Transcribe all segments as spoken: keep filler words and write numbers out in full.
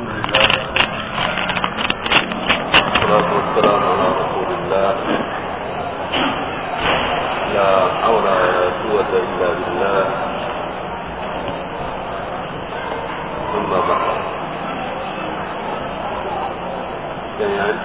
Alhamdulillah. Wassalatu wassalamu ala Rasulillah. La haula wa la quwwata illa billah. Amma ba'd. Dan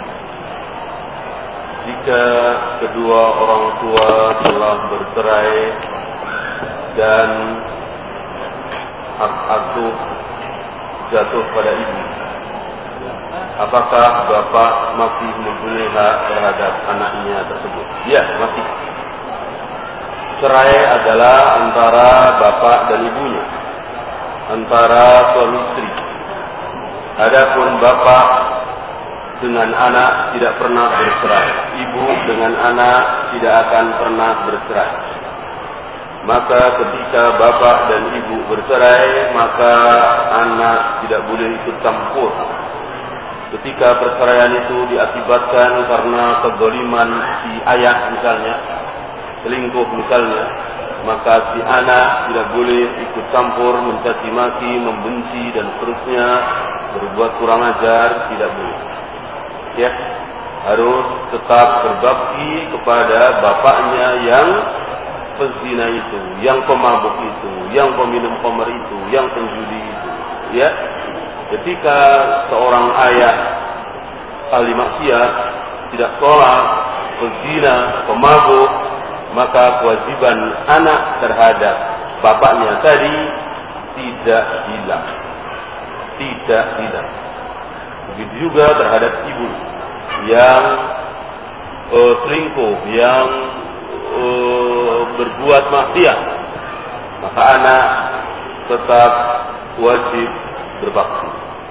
jika kedua orang tua telah bercerai dan hak asuh jatuh pada ibu, apakah bapak masih mempunyai hak terhadap anaknya tersebut? Ya, masih. Cerai adalah antara bapak dan ibunya, antara suami istri. Adapun bapak dengan anak tidak pernah bercerai, ibu dengan anak tidak akan pernah bercerai. Maka ketika bapak dan ibu bercerai, maka anak tidak boleh ikut campur. Ketika perceraian itu diakibatkan karena kezaliman si ayah misalnya, selingkuh misalnya, maka si anak tidak boleh ikut campur, mencaci maki, membenci dan seterusnya, berbuat kurang ajar, tidak boleh. Ya, harus tetap berbakti kepada bapaknya yang pezina itu, yang pemabuk itu, yang peminum khamr itu, yang penjudi itu. Ya, ketika seorang ayah ahli maksiat, tidak sholat, pezina, pemabuk, maka kewajiban anak terhadap bapaknya tadi tidak hilang, tidak hilang. Begitu juga terhadap ibu yang uh, selingkuh, yang uh, berbuat maksiat, maka anak tetap wajib berbakti.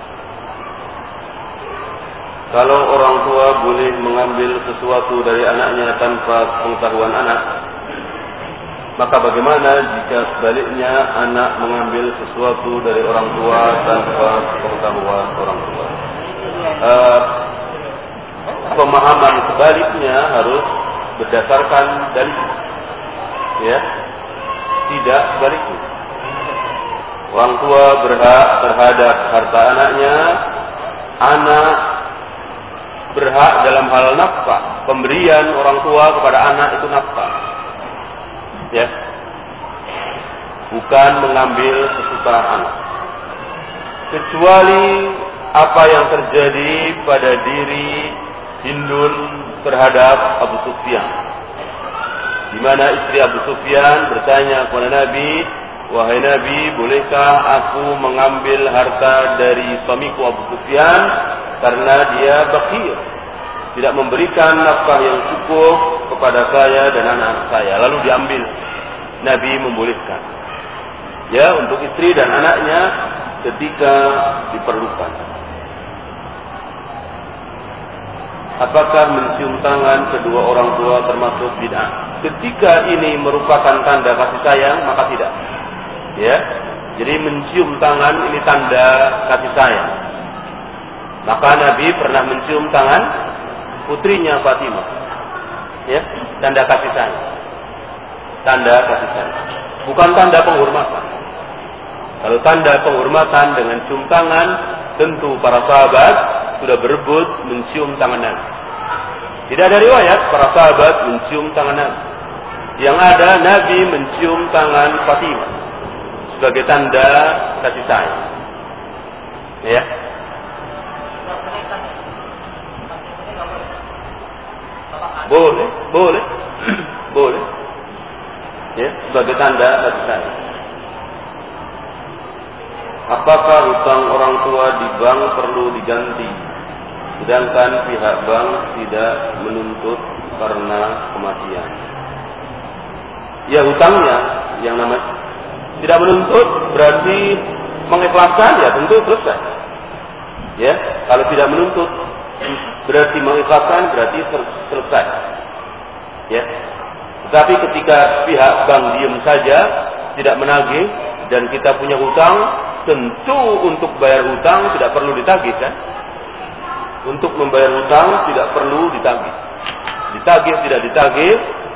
Kalau orang tua boleh mengambil sesuatu dari anaknya tanpa pengetahuan anak, maka bagaimana jika sebaliknya anak mengambil sesuatu dari orang tua tanpa pengetahuan orang tua? Uh, pemahaman sebaliknya harus berdasarkan dalil, ya, tidak sebaliknya. Orang tua berhak terhadap harta anaknya, anak berhak dalam hal nafkah. Pemberian orang tua kepada anak itu nafkah, ya, bukan mengambil sesuka anak. Kecuali apa yang terjadi pada diri Hindun terhadap Abu Sufyan, di mana istri Abu Sufyan bertanya kepada Nabi, wahai Nabi, bolehkah aku mengambil harta dari suamiku Abu Sufyan karena dia bakhil, tidak memberikan nafkah yang cukup kepada saya dan anak saya. Lalu diambil. Nabi membolehkan, ya, untuk istri dan anaknya ketika diperlukan. Apakah mencium tangan kedua orang tua termasuk bid'ah? Ketika ini merupakan tanda kasih sayang, maka tidak. Ya, jadi mencium tangan ini tanda kasih sayang. Maka Nabi pernah mencium tangan putrinya Fatimah. Ya, tanda kasih sayang. Tanda kasih sayang. Bukan tanda penghormatan. Kalau tanda penghormatan dengan cium tangan, tentu para sahabat sudah berebut mencium tangan Nabi. Tidak ada riwayat para sahabat mencium tangan Nabi. Yang ada Nabi mencium tangan Fatimah sebagai tanda kasih sayang. Ya. Boleh, boleh, boleh. Ya, sebagai tanda kasih sayang. Apakah hutang orang tua di bank perlu diganti, sedangkan pihak bank tidak menuntut karena kematian? Ya, hutangnya yang namanya tidak menuntut berarti mengikhlaskan, ya tentu selesai. Ya, kalau tidak menuntut berarti mengikhlaskan, berarti selesai. Ya. Tetapi ketika pihak bank diam saja, tidak menagih, dan kita punya hutang, tentu untuk bayar hutang tidak perlu ditagih, kan? Untuk membayar hutang tidak perlu ditagih. Ditagih tidak ditagih,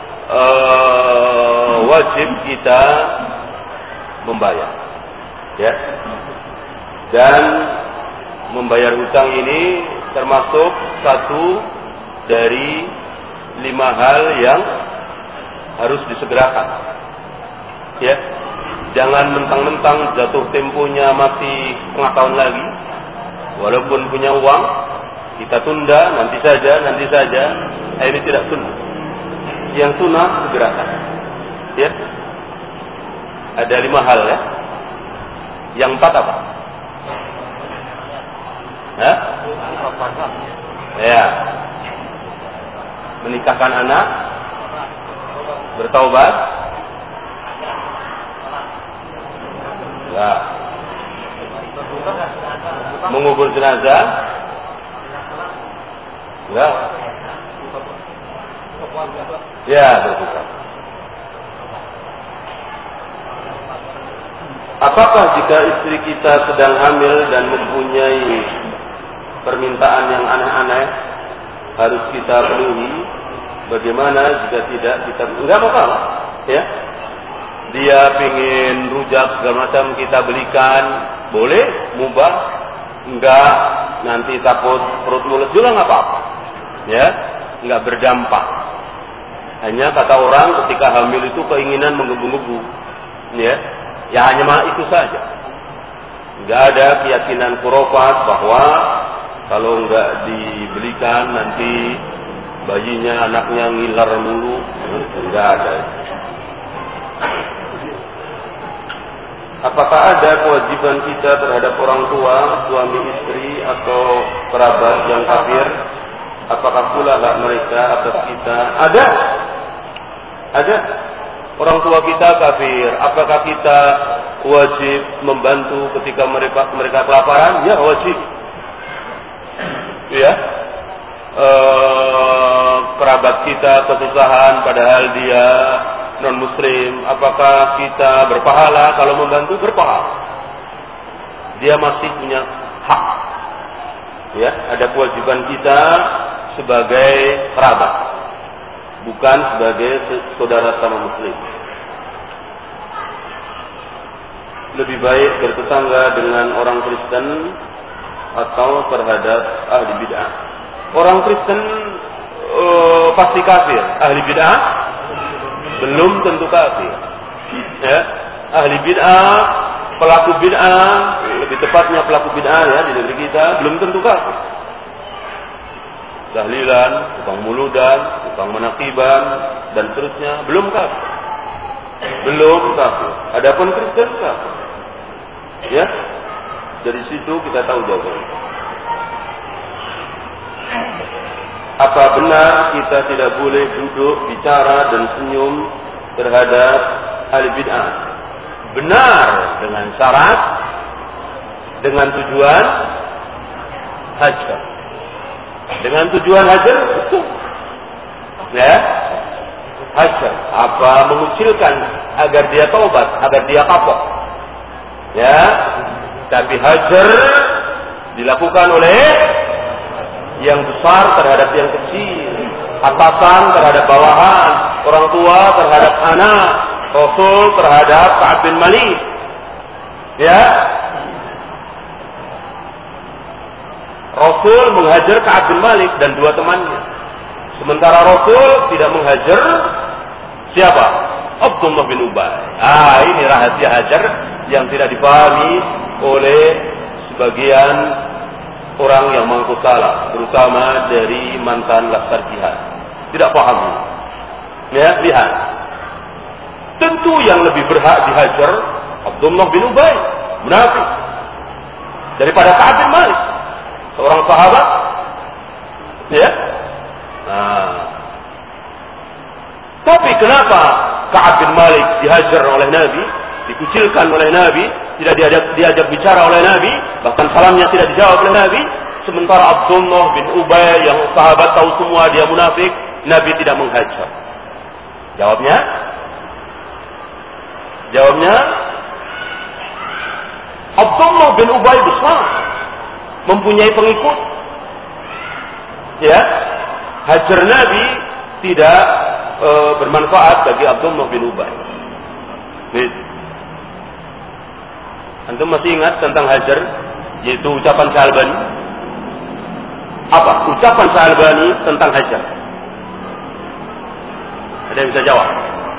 uh, wajib kita membayar. Ya. Dan membayar hutang ini termasuk satu dari lima hal yang harus disegerakan. Ya, jangan mentang-mentang jatuh temponya masih setengah tahun lagi, walaupun punya uang, kita tunda nanti saja, nanti saja. Ini tidak sunnah. Yang sunnah segerakan. Ya, ada lima hal ya. Yang empat apa? Hah? Ya, menikahkan anak, bertaubat, ya, mengubur jenazah, ya, ya berbuka. Apakah jika istri kita sedang hamil dan mempunyai permintaan yang aneh-aneh harus kita penuhi? Bagaimana jika tidak kita? Enggak masalah, ya. Dia pingin rujak segala macam kita belikan, boleh, mubah. Enggak, nanti takut perut mulut juga nggak apa-apa, ya. Enggak berdampak. Hanya kata orang ketika hamil itu keinginan menggebu-gebu, ya. Ya hanya itu saja. Enggak ada keyakinan khurafat bahwa kalau enggak dibelikan nanti bayinya, anaknya ngiler mulu. Enggak ada. Apakah ada kewajiban kita terhadap orang tua, suami istri atau kerabat yang kafir? Apakah pula hak mereka atas kita? Ada. Ada. Orang tua kita kafir, apakah kita wajib membantu ketika mereka mereka kelaparan? Ya, wajib. Ya. E, kerabat kita kesusahan padahal dia non muslim, apakah kita berpahala? Kalau membantu berpahala. Dia masih punya hak. Ya, ada kewajiban kita sebagai kerabat, bukan sebagai saudara sama muslim. Lebih baik bertetangga dengan orang Kristen atau terhadap ahli bid'ah? Orang Kristen uh, pasti kafir. Ahli bid'ah belum tentu kafir. Ya, ahli bid'ah, pelaku bid'ah, lebih tepatnya pelaku bid'ah ya di negeri kita belum tentu kafir. Tahlilan, tukang muludan, tukang menakiban dan seterusnya belum kafir. Belum kafir. Adapun Kristen kafir. Ya, dari situ kita tahu jawabannya. Apa benar kita tidak boleh duduk, bicara dan senyum terhadap ahli bid'ah? Benar, dengan syarat, dengan tujuan hajar. Dengan tujuan hajar itu, ya, hajar. Apa mengucilkan agar dia taubat, agar dia kapok? Ya, tapi hajar dilakukan oleh yang besar terhadap yang kecil, atasan terhadap bawahan, orang tua terhadap anak, Rasul terhadap Ka'ab bin Malik. Ya, Rasul menghajar Ka'ab bin Malik dan dua temannya. Sementara Rasul tidak menghajar siapa? Abdullah bin Ubay. Ah, ini rahasia hajar yang tidak dipahami oleh sebagian orang yang mengaku salah, terutama dari mantan laskar jihad. Tidak paham. Ya, lihat. Tentu yang lebih berhak dihajar Abdullah bin Ubay, munafik, daripada Ka'ab bin Malik, seorang sahabat. Ya. Nah. Tapi kenapa Ka'ab bin Malik dihajar oleh Nabi, dikucilkan oleh Nabi, tidak diajak, diajak bicara oleh Nabi, bahkan salamnya tidak dijawab oleh Nabi, sementara Abdullah bin Ubay yang sahabat tahu semua dia munafik, Nabi tidak menghajar? Jawabnya? Jawabnya, Abdullah bin Ubay besar, mempunyai pengikut. Ya, hajar Nabi tidak e, bermanfaat bagi Abdullah bin Ubay. Nih. Antum masih ingat tentang hajar yaitu ucapan Syalbani. Apa ucapan Syalbani tentang hajar? Ada yang bisa jawab?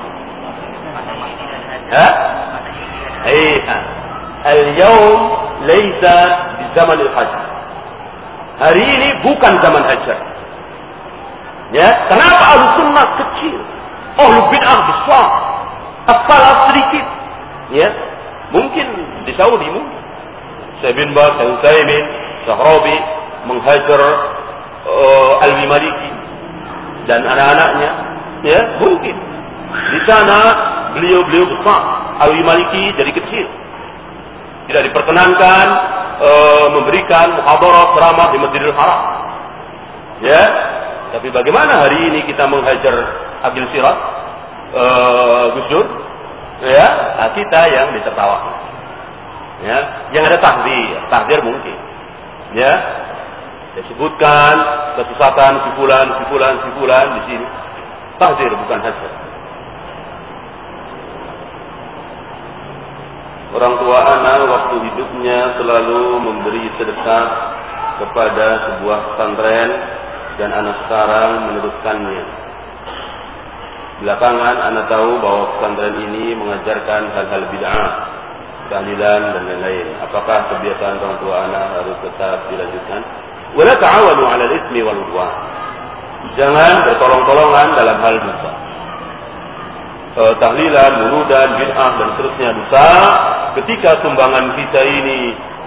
Hah? Iya. Al-yawm laysa di zaman al-hajj. Hari ini bukan zaman hajar. Ya, kenapa Ahlussunnah kecil? Ahlul bid'ah besar. Apalah sedikit. Ya, mungkin di Saudi mungkin. Syekh bin Baz, Syekh Utsaimin, Syekh Rabi menghajar uh, Alwi Maliki dan anak-anaknya. Ya, mungkin. Di sana beliau-beliau besar. Alwi Maliki jadi kecil. Tidak diperkenankan uh, memberikan muhadarah ceramah di Masjidil Haram. Ya, tapi bagaimana hari ini kita menghajar Abdul Sirat, uh, Gus Dur? Ya, kita yang ditertawakan. Ya, yang ada tahdzir, tahdzir mungkin. Ya, disebutkan kesesatan sifulan, sifulan, sifulan di sini. Tahdzir bukan hajar. Orang tua anak waktu hidupnya selalu memberi sedekah kepada sebuah pesantren dan anak sekarang meneruskannya. Belakangan anak tahu bahwa pesantren ini mengajarkan hal-hal bid'ah, tahlilan dan lain-lain. Apakah kebiasaan orang tua anak harus tetap dilanjutkan? Wala ta'awanu 'alal itsmi wal 'udwan. Jangan bertolong-tolongan dalam hal dosa. Eh, tahlilan, murudan, bid'ah dan seterusnya dosa. Ketika sumbangan kita ini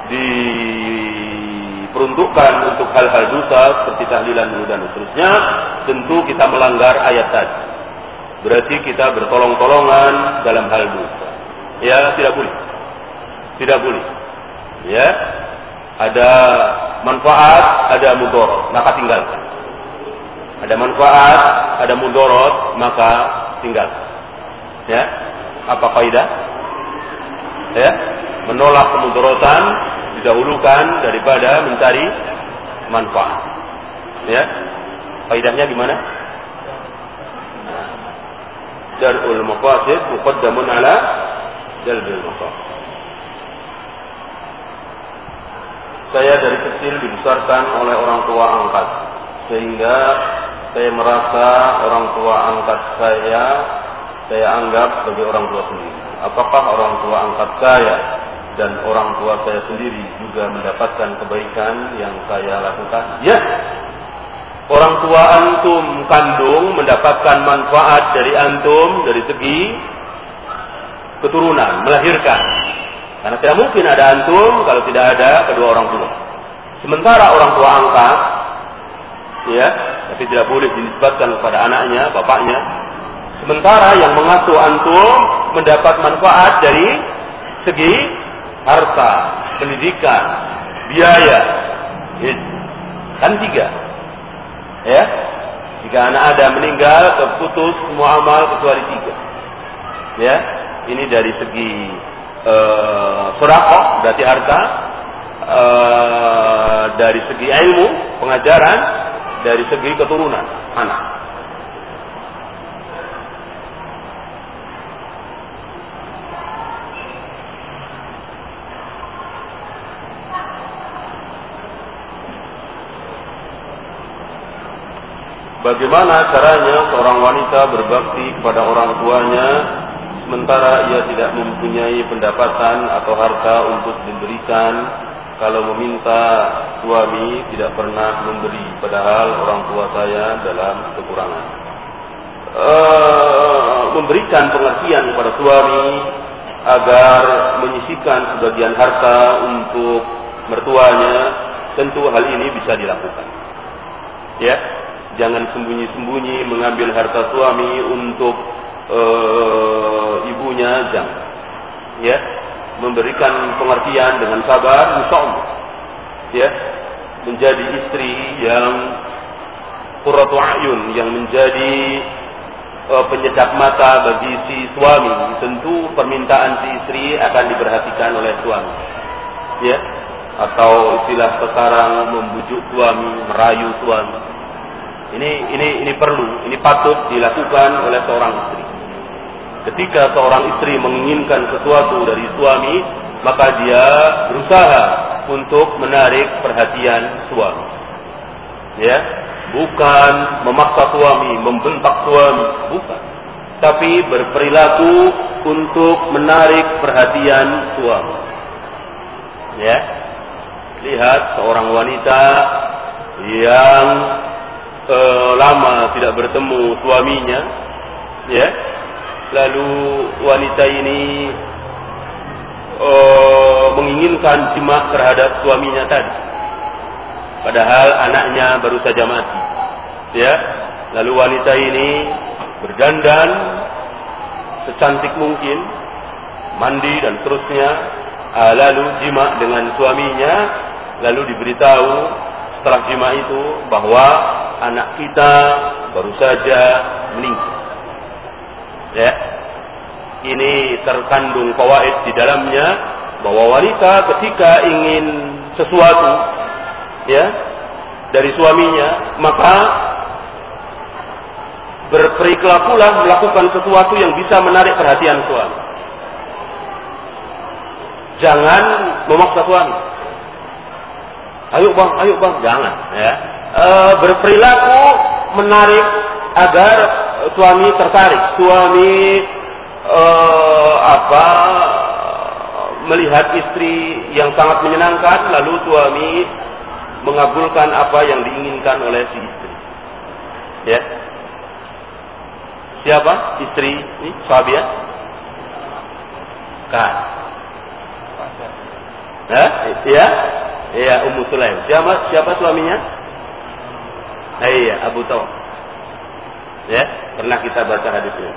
diperuntukkan untuk hal-hal dosa seperti tahlilan, murudan dan seterusnya, tentu kita melanggar ayat tadi. Berarti kita bertolong-tolongan dalam hal dosa. Ya, tidak boleh. Tidak boleh. Ya, ada manfaat, ada mudarat, maka tinggalkan. Ada manfaat, ada mudarat, maka tinggalkan. Ya, apa kaidah? Ya, menolak kemudaratan didahulukan daripada mencari manfaat. Ya, kaidahnya gimana? Darul maqasid muqaddamun ala jalbil maqasid. Saya dari kecil dibesarkan oleh orang tua angkat, sehingga saya merasa orang tua angkat saya saya anggap sebagai orang tua sendiri. Apakah orang tua angkat saya dan orang tua saya sendiri juga mendapatkan kebaikan yang saya lakukan? Ya. Orang tua antum kandung mendapatkan manfaat dari antum dari segi keturunan, melahirkan. Karena tidak mungkin ada antum kalau tidak ada kedua orang tua. Sementara orang tua angkat, ya, tapi tidak boleh dinisbatkan kepada anaknya, bapaknya. Sementara yang mengasuh antum mendapat manfaat dari segi harta, pendidikan, biaya. Kan tiga. Ya. Jika anak ada meninggal, terputus semua amal kecuali tiga. Ya. Ini dari segi uh, sedekah, berarti harta, uh, dari segi ilmu, pengajaran, dari segi keturunan, anak. Bagaimana caranya seorang wanita berbakti kepada orang tuanya sementara ia tidak mempunyai pendapatan atau harta untuk diberikan? Kalau meminta suami tidak pernah memberi, padahal orang tua saya dalam kekurangan. Uh, memberikan pengertian kepada suami agar menyisihkan sebagian harta untuk mertuanya, tentu hal ini bisa dilakukan. Ya. Jangan sembunyi-sembunyi mengambil harta suami untuk uh, ibunya, jangan. Ya, memberikan pengertian dengan sabar, insyaallah. Ya, menjadi istri yang qurratu a'yun, yang menjadi uh, penyedap mata bagi si suami. Tentu permintaan si istri akan diperhatikan oleh suami. Ya, atau istilah sekarang membujuk suami, merayu suami. Ini ini ini perlu, ini patut dilakukan oleh seorang istri. Ketika seorang istri menginginkan sesuatu dari suami, maka dia berusaha untuk menarik perhatian suami. Ya, bukan memaksa suami, membentak suami, bukan. Tapi berperilaku untuk menarik perhatian suami. Ya, lihat seorang wanita yang eh, lama tidak bertemu suaminya, ya, lalu wanita ini eh, menginginkan jima terhadap suaminya tadi, padahal anaknya baru saja mati, ya. Lalu wanita ini berdandan secantik mungkin, mandi dan seterusnya, lalu jima dengan suaminya, lalu diberitahu setelah jima itu bahwa anak kita baru saja meninggal. Ya, ini terkandung fawaid di dalamnya bahwa wanita ketika ingin sesuatu, ya, dari suaminya, maka berperilakulah melakukan sesuatu yang bisa menarik perhatian suami. Jangan memaksa suami. Ayo bang, ayo bang, jangan. Ya. E, berperilaku menarik agar suami tertarik. Suami e, apa melihat istri yang sangat menyenangkan, lalu suami mengabulkan apa yang diinginkan oleh si istri. Ya. Siapa istri ini? Sahabat ya? Kan? Hah? Ya? Iya, Ummu Sulaim. Siapa siapa suaminya? Nah, iya, Abu Tawab. Ya, pernah kita baca hadis ini.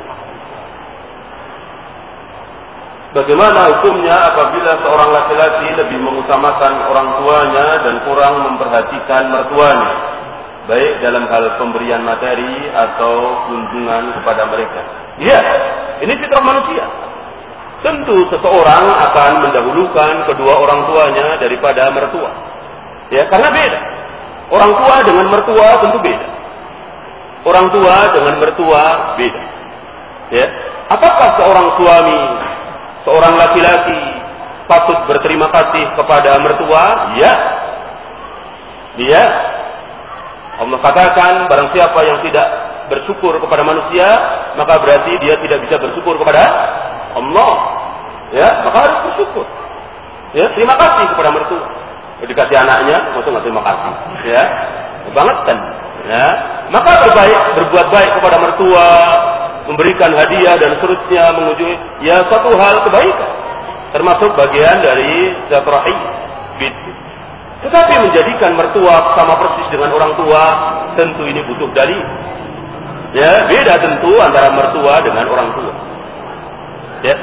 Bagaimana hukumnya apabila seorang laki-laki lebih mengutamakan orang tuanya dan kurang memperhatikan mertuanya, baik dalam hal pemberian materi atau kunjungan kepada mereka? Iya, ini fitrah manusia. Tentu seseorang akan mendahulukan kedua orang tuanya daripada mertua. Ya, karena beda. Orang tua dengan mertua tentu beda. Orang tua dengan mertua beda. Ya, apakah seorang suami, seorang laki-laki patut berterima kasih kepada mertua? Ya. Dia Allah katakan, barang siapa yang tidak bersyukur kepada manusia, maka berarti dia tidak bisa bersyukur kepada Allah. Ya, maka harus bersyukur. Ya, terima kasih kepada mertua. Dikasih anaknya, maksudnya nggak terima kasih. Ya, banget kan. Ya, maka berbaik, berbuat baik kepada mertua, memberikan hadiah dan seterusnya, mengunjungi, ya satu hal kebaikan, termasuk bagian dari silaturahim. Gitu. Tetapi menjadikan mertua sama persis dengan orang tua, tentu ini butuh dalil. Ya, beda tentu antara mertua dengan orang tua. Ya.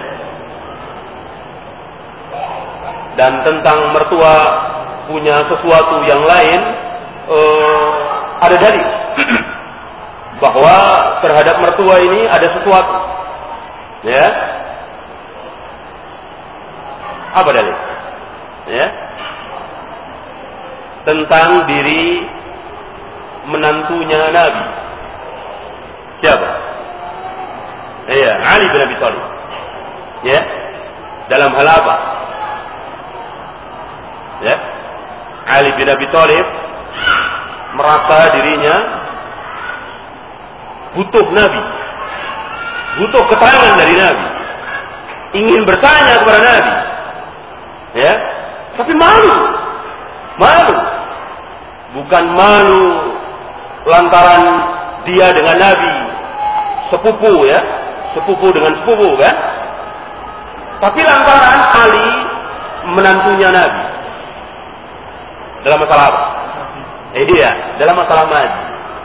Dan tentang mertua punya sesuatu yang lain, eh, ada dalil bahwa terhadap mertua ini ada sesuatu. Ya. Apa dalil? Ya. Tentang diri menantunya Nabi. Siapa? Iya, Ali bin Abi Thalib. Ya. Dalam hal apa? Ya. Ali bin Abi Thalib merasa dirinya butuh Nabi, butuh keterangan dari Nabi, ingin bertanya kepada Nabi, ya, tapi malu, malu, bukan malu lantaran dia dengan Nabi sepupu, ya, sepupu dengan sepupu, kan, tapi lantaran Ali menantunya Nabi. Dalam masalah apa? Eh, iya, dalam masalah madi.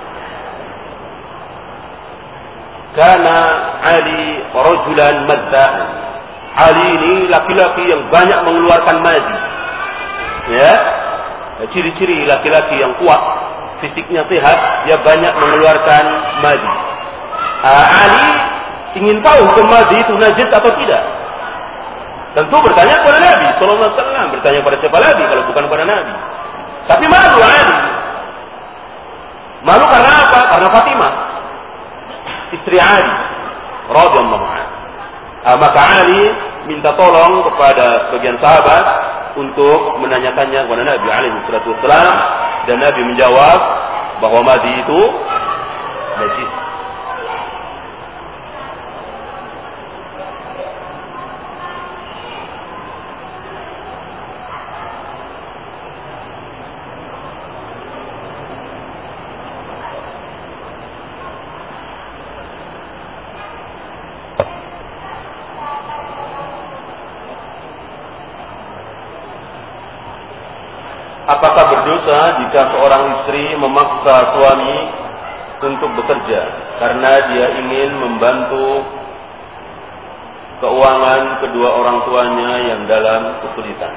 Karena Ali rajulan maddah. Ali ini laki-laki yang banyak mengeluarkan madi. Ya, ciri-ciri laki-laki yang kuat, fisiknya sehat, dia banyak mengeluarkan madi. Uh, Ali ingin tahu hukum madi itu najis atau tidak. Tentu bertanya kepada Nabi sallallahu alaihi wasallam, bertanya pada siapa lagi kalau bukan kepada Nabi. Tapi malu Ali. Malu karena apa? Karena Fatimah, istri Ali radhiyallahu anha. Ah, maka Ali minta tolong kepada sebagian sahabat untuk menanyakannya kepada Nabi alaihi salatu wassalam, dan Nabi menjawab bahwa madi itu najis. Apakah berdosa jika seorang istri memaksa suami untuk bekerja karena dia ingin membantu keuangan kedua orang tuanya yang dalam kesulitan?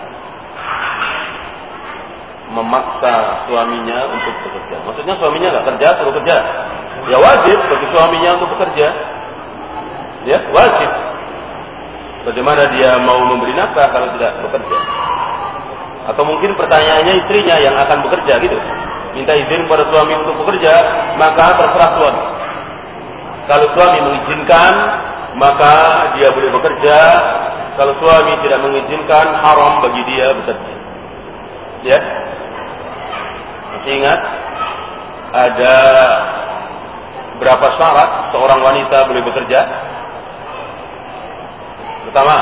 Memaksa suaminya untuk bekerja. Maksudnya suaminya nggak kerja, suruh kerja. Ya wajib bagi suaminya untuk bekerja. Ya wajib. Bagaimana dia mau memberi nafkah kalau tidak bekerja? Atau mungkin pertanyaannya istrinya yang akan bekerja gitu. Minta izin kepada suami untuk bekerja, maka terserah suami. Kalau suami mengizinkan, maka dia boleh bekerja. Kalau suami tidak mengizinkan, haram bagi dia bekerja. Ya. Masih ingat? Ada berapa syarat seorang wanita boleh bekerja? Pertama,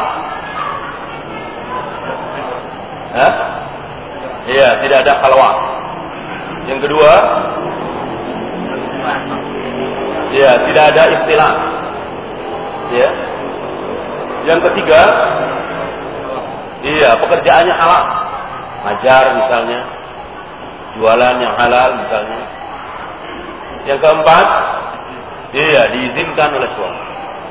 Hah? Iya, tidak ada khalwat. Yang kedua, iya, tidak ada istilah. Ya. Yang ketiga, iya, pekerjaannya halal. Ngajar misalnya, jualan yang halal misalnya. Yang keempat, iya, diizinkan oleh suami.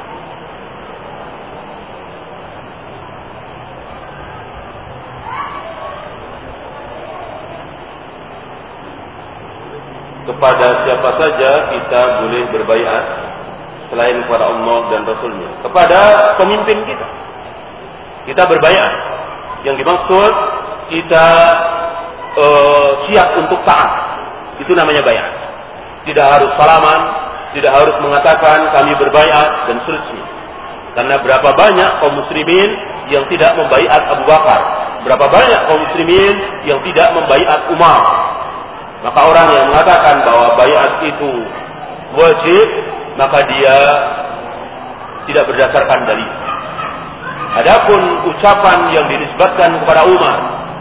Kepada siapa saja kita boleh berbaiat selain kepada Allah dan Rasulnya? Kepada pemimpin kita. Kita berbaiat. Yang dimaksud kita uh, siap untuk taat. Itu namanya baiat. Tidak harus salaman, tidak harus mengatakan kami berbaiat dan seterusnya. Karena berapa banyak kaum muslimin yang tidak membaiat Abu Bakar, berapa banyak kaum muslimin yang tidak membaiat Umar. Maka orang yang mengatakan bahwa baiat itu wajib, maka dia tidak berdasarkan dalil. Adapun ucapan yang dinisbatkan kepada Umar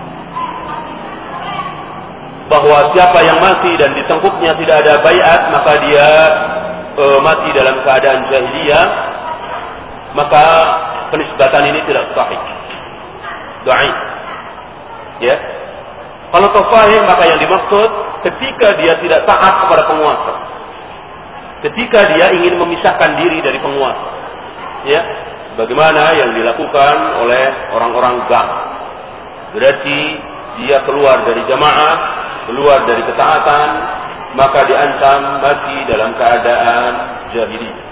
bahwa siapa yang mati dan di tengkuknya tidak ada baiat, maka dia e, mati dalam keadaan jahiliyah, maka penisbatan ini tidak sahih. Dhaif. Ya. Kalau sahih, maka yang dimaksud ketika dia tidak taat kepada penguasa, ketika dia ingin memisahkan diri dari penguasa, ya, bagaimana yang dilakukan oleh orang-orang Gam, berarti dia keluar dari jamaah, keluar dari ketaatan, maka diancam mati dalam keadaan jahiliyah.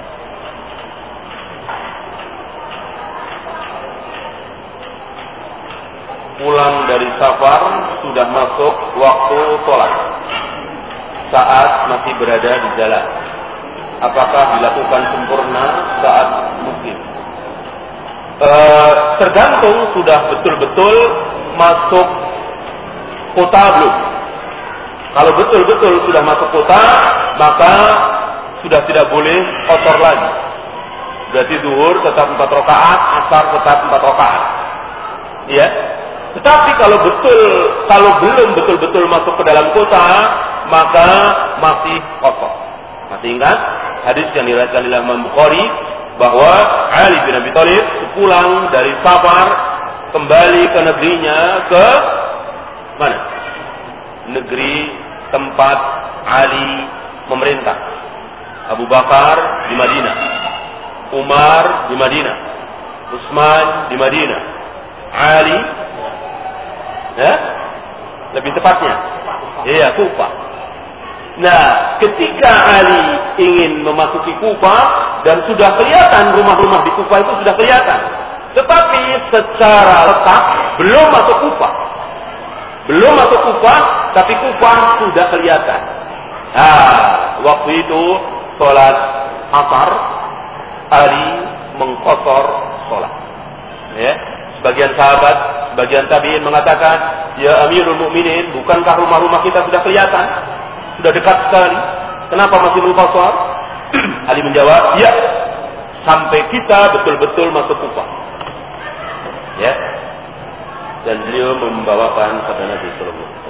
Pulang dari safar sudah masuk waktu sholat saat masih berada di jalan, apakah dilakukan sempurna saat mukim? E, tergantung sudah betul-betul masuk kota belum. Kalau betul-betul sudah masuk kota, maka sudah tidak boleh kotor lagi. Berarti zuhur tetap empat rakaat, asar tetap empat rakaat. Ya. Tetapi kalau betul, kalau belum betul-betul masuk ke dalam kota, maka masih kotor. Masih ingat hadis yang diriwayatkan oleh Imam Bukhari bahwa Ali bin Abi Thalib pulang dari safar kembali ke negerinya, ke mana? Negeri tempat Ali memerintah. Abu Bakar di Madinah, Umar di Madinah, Utsman di Madinah, Ali, ya, lebih tepatnya, iya, Kufah. Nah, ketika Ali ingin memasuki Kufah dan sudah kelihatan rumah-rumah di Kufah itu sudah kelihatan, tetapi secara letak belum masuk Kufah, belum masuk Kufah, tapi Kufah sudah kelihatan. Nah, waktu itu sholat asar, Ali mengkotor sholat. Ya, sebagian sahabat Sebagian tabi'in mengatakan, ya Amirul Mukminin, bukankah rumah-rumah kita sudah kelihatan? Sudah dekat sekali. Kenapa masih lupa sholat? Ali menjawab, ya, sampai kita betul-betul masuk Kufah. Ya. Dan beliau membawakan sabda Nabi sallallahu alaihi wasallam.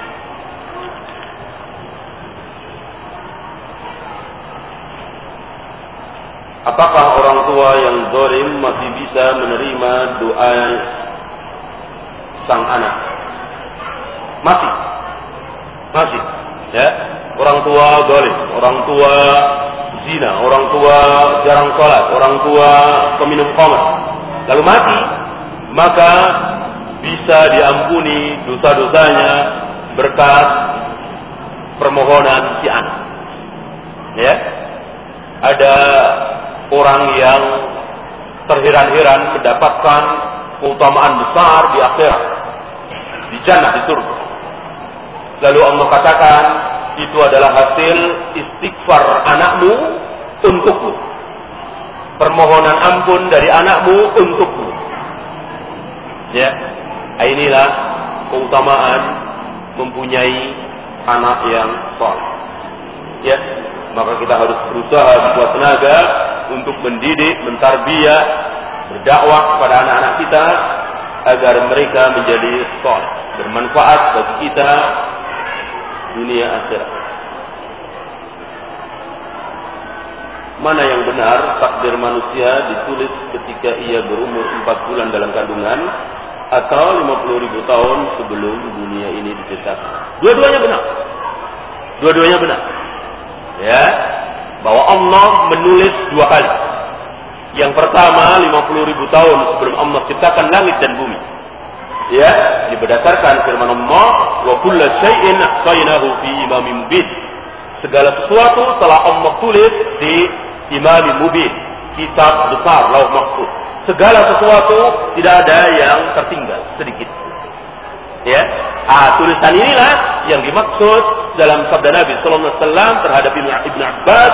Apakah orang tua yang zalim masih bisa menerima doa sang anak? Masih. Masih. Ya. Orang tua zalim, orang tua zina, orang tua jarang sholat, orang tua peminum khamr, lalu mati, maka bisa diampuni dosa-dosanya berkat permohonan si anak. Ya. Ada orang yang terheran-heran mendapatkan keutamaan besar di akhirat, di jannah, di surga. Lalu Allah katakan, itu adalah hasil istighfar anakmu untukmu, permohonan ampun dari anakmu untukmu. Ya, inilah keutamaan mempunyai anak yang saleh. Ya, maka kita harus berusaha sekuat tenaga untuk mendidik, mentarbiyah, berdakwah kepada anak-anak kita agar mereka menjadi saleh, bermanfaat bagi kita dunia akhirat. Mana yang benar, takdir manusia ditulis ketika ia berumur empat bulan dalam kandungan atau lima puluh ribu tahun sebelum dunia ini diciptakan? Dua-duanya benar. Dua-duanya benar. Ya, bahwa Allah menulis dua kali. Yang pertama lima puluh ribu tahun sebelum Allah ciptakan langit dan bumi. Ya, ini berdasarkan firman Allah, wa kullu syai'in ahsaynahu fi imamin mubin. Segala sesuatu telah Allah tulis di imamin mubin, kitab besar lauh mahfuz. Segala sesuatu tidak ada yang tertinggal sedikit. Ya, ah, tulisan inilah yang dimaksud dalam sabda Nabi sallallahu alaihi wasallam terhadap Ibnu Abbas,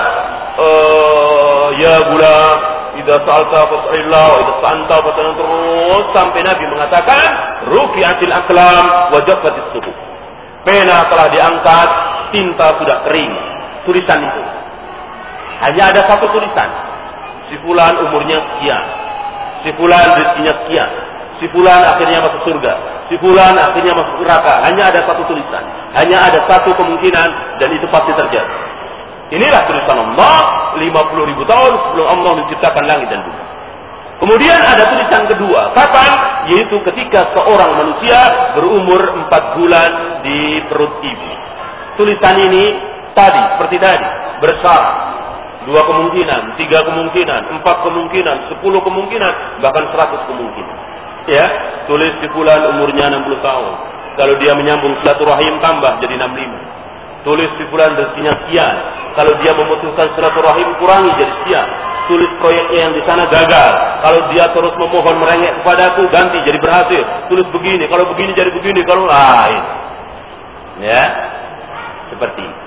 uh, ya gulam, idza sa'alta fas'alillah wa idza sta'anta fas'al, terus sampai Nabi mengatakan, rufi'atil aqlam wa jaffatis suhuf. Pena telah diangkat, tinta sudah kering. Tulisan itu hanya ada satu tulisan. Si fulan umurnya sekian, si fulan rezekinya sekian, si fulan akhirnya masuk surga, si fulan akhirnya masuk neraka. Hanya ada satu tulisan, hanya ada satu kemungkinan, dan itu pasti terjadi. Inilah tulisan Allah lima puluh ribu tahun sebelum Allah menciptakan langit dan bumi. Kemudian ada tulisan kedua. Kapan? Yaitu ketika seorang manusia berumur empat bulan di perut ibu. Tulisan ini tadi, seperti tadi, bersyarat. Dua kemungkinan, tiga kemungkinan, empat kemungkinan, sepuluh kemungkinan, bahkan seratus kemungkinan. Ya, tulis di bulan umurnya enam puluh tahun. Kalau dia menyambung silaturahim tambah jadi enam puluh lima. Tulis di bulan rezekinya sekian. Kalau dia memutuskan silaturahim kurangi jadi sekian. Tulis proyeknya yang di sana gagal. Kalau dia terus memohon merengek kepadaku, ganti jadi berhasil. Tulis begini, kalau begini jadi begini, kalau lain. Ya, seperti itu.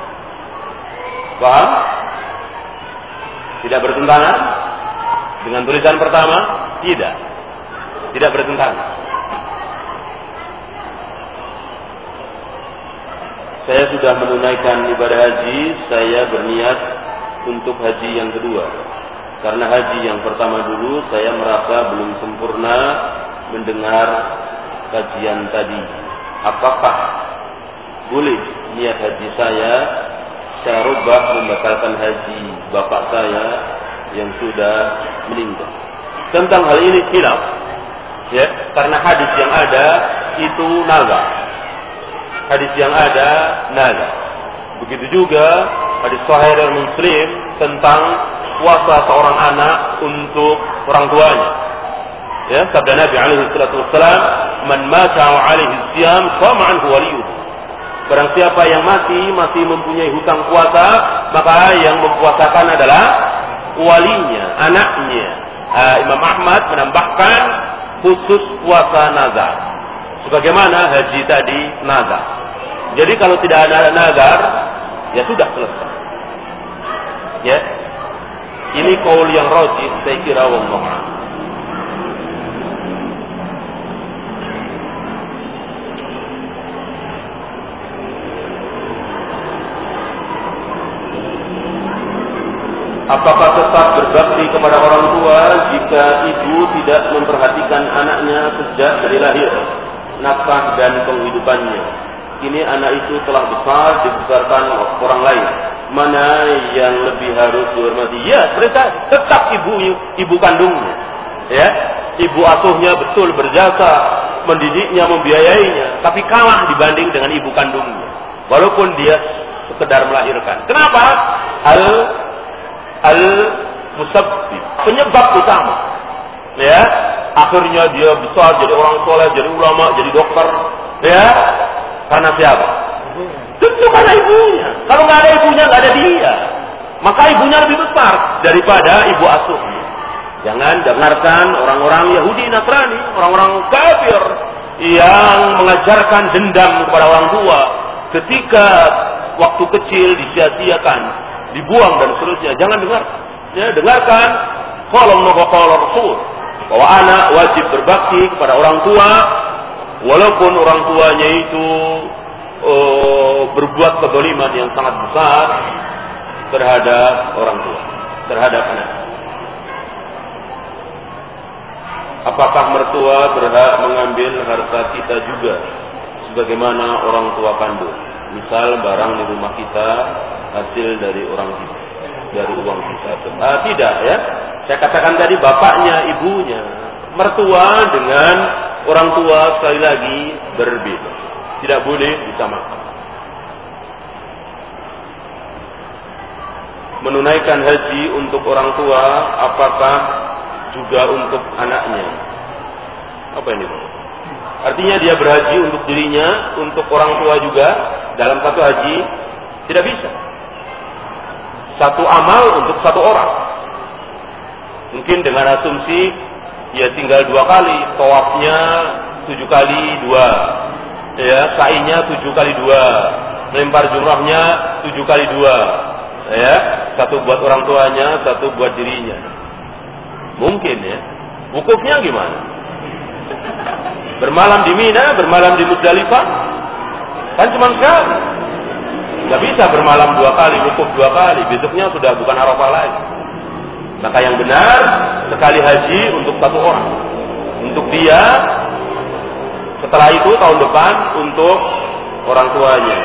Paham? Tidak bertentangan dengan tulisan pertama? Tidak. Tidak bertentangan. Saya sudah menunaikan ibadah haji, saya berniat untuk haji yang kedua. Karena haji yang pertama dulu saya merasa belum sempurna mendengar kajian tadi. Apakah boleh niat haji saya saya rubah membatalkan haji bapak saya yang sudah meninggal? Tentang hal ini khilaf, ya, karena hadis yang ada itu nazar. Hadis yang ada nazar. Begitu juga hadis Sahih Muslim tentang puasa seorang anak untuk orang tuanya. Ya, sabda Nabi alaihi salatu wassalam, "Man mata wa alaihi siyam, qama anhu waliyuhu." Barang siapa yang mati masih mempunyai hutang puasa, maka yang mempuasakan adalah walinya, anaknya. Uh, Imam Ahmad menambahkan khusus puasa nazar. Sebagaimana haji tadi nazar. Jadi kalau tidak ada nazar, ya sudah selesai. Ya. Ini qaul yang rajih saya kira wallahu a'lam. Apakah tetap berbakti kepada orang tua jika ibu tidak memperhatikan anaknya sejak dari lahir, nafkah dan penghidupannya? Kini anak itu telah besar, dibesarkan orang lain. Mana yang lebih harus dihormati? Ya, mereka tetap ibu ibu kandungnya. Ya, ibu asuhnya betul berjasa, mendidiknya, membiayainya, tapi kalah dibanding dengan ibu kandungnya. Walaupun dia sekedar melahirkan. Kenapa? Al al-musabbib, penyebab utama. Ya, akhirnya dia besar jadi orang soleh, jadi ulama, jadi dokter. Ya, karena siapa? Tentu karena ibunya. Kalau nggak ada ibunya, nggak ada dia. Maka ibunya lebih besar daripada ibu asuhnya. Jangan dengarkan orang-orang Yahudi, Nasrani, orang-orang kafir yang mengajarkan dendam kepada orang tua ketika waktu kecil disia-siakan, dibuang dan seterusnya. Jangan dengar. Ya, dengarkan qala Allah wa qala Rasul bahwa anak wajib berbakti kepada orang tua walaupun orang tuanya itu oh, berbuat kezaliman yang sangat besar terhadap orang tua, terhadap anak. Apakah mertua berhak mengambil harta kita juga sebagaimana orang tua kandung? Misal barang di rumah kita hasil dari orang kita, dari uang kita. Ah, tidak ya. Saya katakan tadi bapaknya, ibunya. Mertua dengan orang tua sekali lagi berbeda. Tidak boleh disamakan. Menunaikan haji untuk orang tua, apakah juga untuk anaknya? Apa ini? Artinya dia berhaji untuk dirinya, untuk orang tua juga dalam satu haji. Tidak bisa. Satu amal untuk satu orang. Mungkin dengan asumsi ya tinggal dua kali, tawafnya tujuh kali dua, ya sa'inya tujuh kali dua, lempar jumrahnya tujuh kali dua, ya satu buat orang tuanya, satu buat dirinya. Mungkin ya. Wukufnya gimana? Bermalam di Mina, bermalam di Muzdalifah, kan cuma sekali. Gak bisa bermalam dua kali, wukuf dua kali. Besoknya sudah bukan Arafah lagi. Maka yang benar, sekali haji untuk satu orang. Untuk dia, setelah itu tahun depan untuk orang tuanya.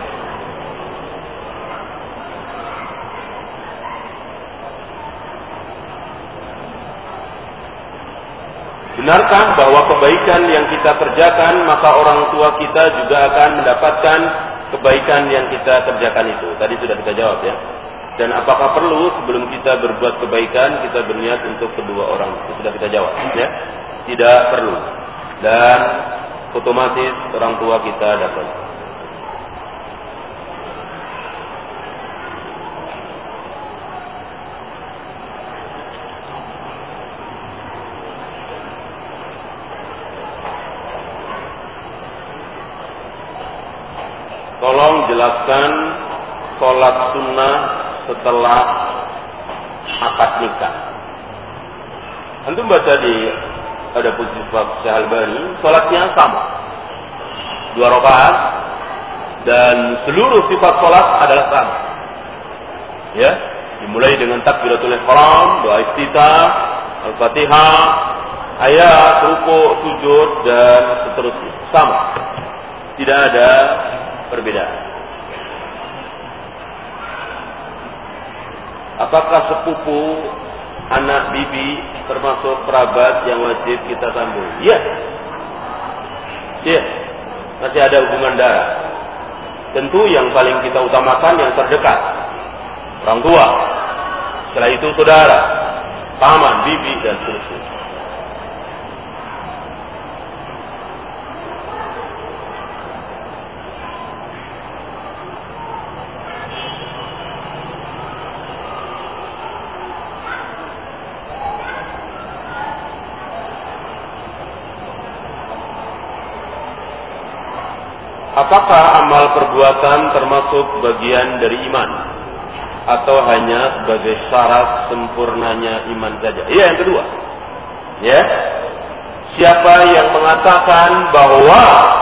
Benarkah bahwa kebaikan yang kita kerjakan maka orang tua kita juga akan mendapatkan kebaikan yang kita kerjakan itu? Tadi sudah kita jawab ya. Dan apakah perlu sebelum kita berbuat kebaikan kita berniat untuk kedua orang? Itu sudah kita jawab ya. Tidak perlu. Dan otomatis orang tua kita dapat. Tolong jelaskan sholat sunnah setelah akad nikah. Antum baca di ada posisi Syekh Albani, sholatnya sama, dua rakaat dan seluruh sifat sholat adalah sama. Ya, dimulai dengan takbiratul ihram, doa iftitah, al-fatihah, ayat, rukuk, sujud dan seterusnya sama. Tidak ada perbedaan. Apakah sepupu anak bibi termasuk kerabat yang wajib kita sambung? Iya. Iya. Masih ada hubungan darah. Tentu yang paling kita utamakan yang terdekat. Orang tua. Setelah itu saudara, paman, bibi dan seterusnya. Apakah amal perbuatan termasuk bagian dari iman atau hanya sebagai syarat sempurnanya iman saja? Iya, yang kedua. Ya. Siapa yang mengatakan bahwa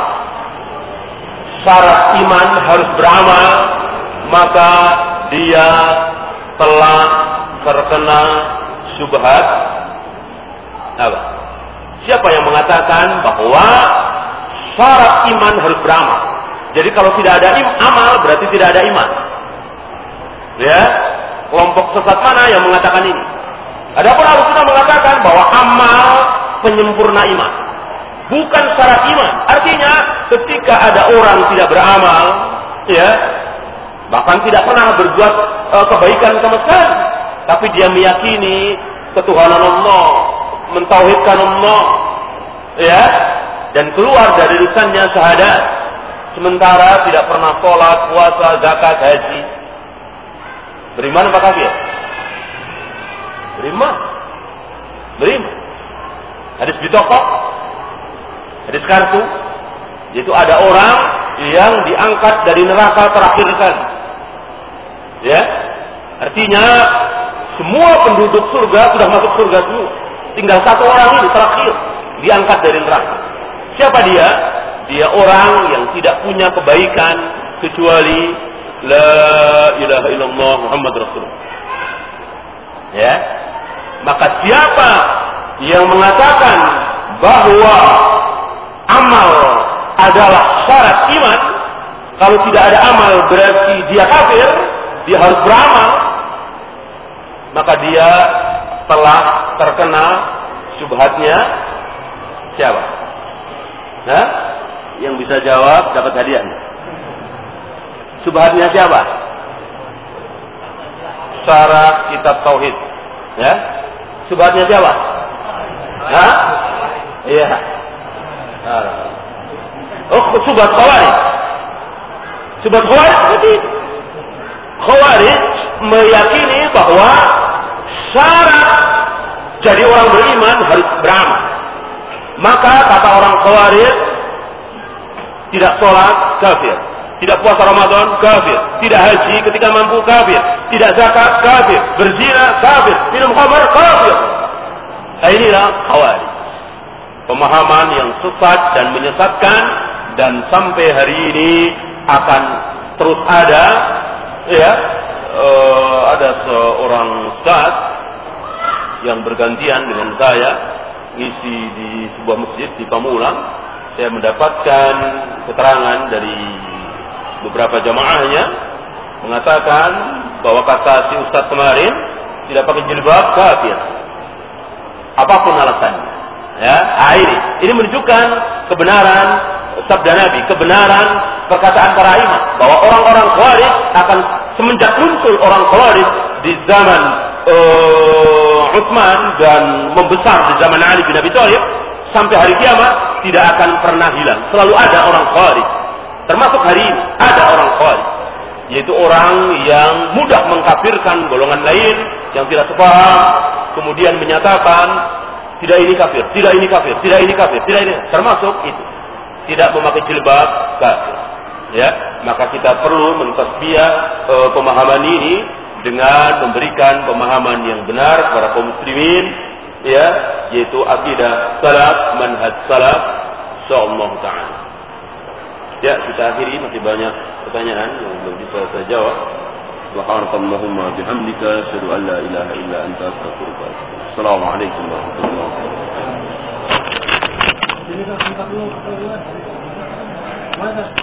syarat iman harus beramal, maka dia telah terkena syubhat apa? Siapa yang mengatakan bahwa syarat iman harus beramal? Jadi kalau tidak ada im, amal berarti tidak ada iman. Ya, kelompok sesat mana yang mengatakan ini? Adapun Ahlussunnah mengatakan bahwa amal penyempurna iman, bukan syarat iman. Artinya ketika ada orang tidak beramal, ya, bahkan tidak pernah berbuat uh, kebaikan sama sekali, tapi dia meyakini ketuhanan Allah, mentauhidkan Allah, ya, dan keluar dari lisannya syahadat, sementara tidak pernah sholat, puasa, zakat, haji, beriman apa kafir? Beriman, beriman. Hadis di toko, hadis kartu, yaitu ada orang yang diangkat dari neraka terakhir kali. Ya, artinya semua penduduk surga sudah masuk surga semua. Tinggal satu orang ini terakhir diangkat dari neraka. Siapa dia? Dia orang yang tidak punya kebaikan kecuali la ilaha illallah Muhammad Rasulullah. Ya, maka siapa yang mengatakan bahwa amal adalah syarat iman, kalau tidak ada amal berarti dia kafir, dia harus beramal, maka dia telah terkena syubhatnya siapa? Nah, yang bisa jawab dapat hadiah. Syubhatnya siapa? Syarah kitab tauhid. Ya, syubhatnya siapa? Hah? Iya. Oh, syubhat Khawarij. Syubhat Khawarij seperti itu. Khawarij meyakini bahwa syarat jadi orang beriman harus beramal. Maka kata orang Khawarij, tidak sholat kafir, tidak puasa Ramadan kafir, tidak haji ketika mampu kafir, tidak zakat kafir, berzina kafir, minum khamar kafir. Nah, inilah Khawarij, pemahaman yang sesat dan menyesatkan, dan sampai hari ini akan terus ada. Ya, uh, ada seorang ustaz yang bergantian dengan saya ngisi di sebuah masjid di Pamulang. Saya mendapatkan keterangan dari beberapa jamaahnya mengatakan bahwa kata si ustaz kemarin tidak pakai jilbab kafir, apapun alasannya. Ya, nah ini ini menunjukkan kebenaran sabda Nabi, kebenaran perkataan para imam bahwa orang-orang Khawarij akan semenjak muncul orang Khawarij di zaman uh, Utsman dan membesar di zaman Ali bin Abi Thalib sampai hari kiamat tidak akan pernah hilang. Selalu ada orang Khawarij. Termasuk hari ini ada orang Khawarij, yaitu orang yang mudah mengkafirkan golongan lain yang tidak sepaham, kemudian menyatakan tidak ini kafir, tidak ini kafir, tidak ini kafir, tidak ini. Termasuk itu. Tidak memakai jilbab kafir. Ya, maka kita perlu mentasbiyah e, pemahaman ini dengan memberikan pemahaman yang benar kepada kaum muslimin, ya, yaitu akidah salaf, manhaj salaf, insyaallah taala. Ya, kita akhiri, masih banyak pertanyaan yang belum bisa saya jawab. Subhanakallahumma bihamdika asyhadu an la ilaha illa anta astaghfiruka wa atubu ilaik. Assalamualaikum warahmatullahi wabarakatuh.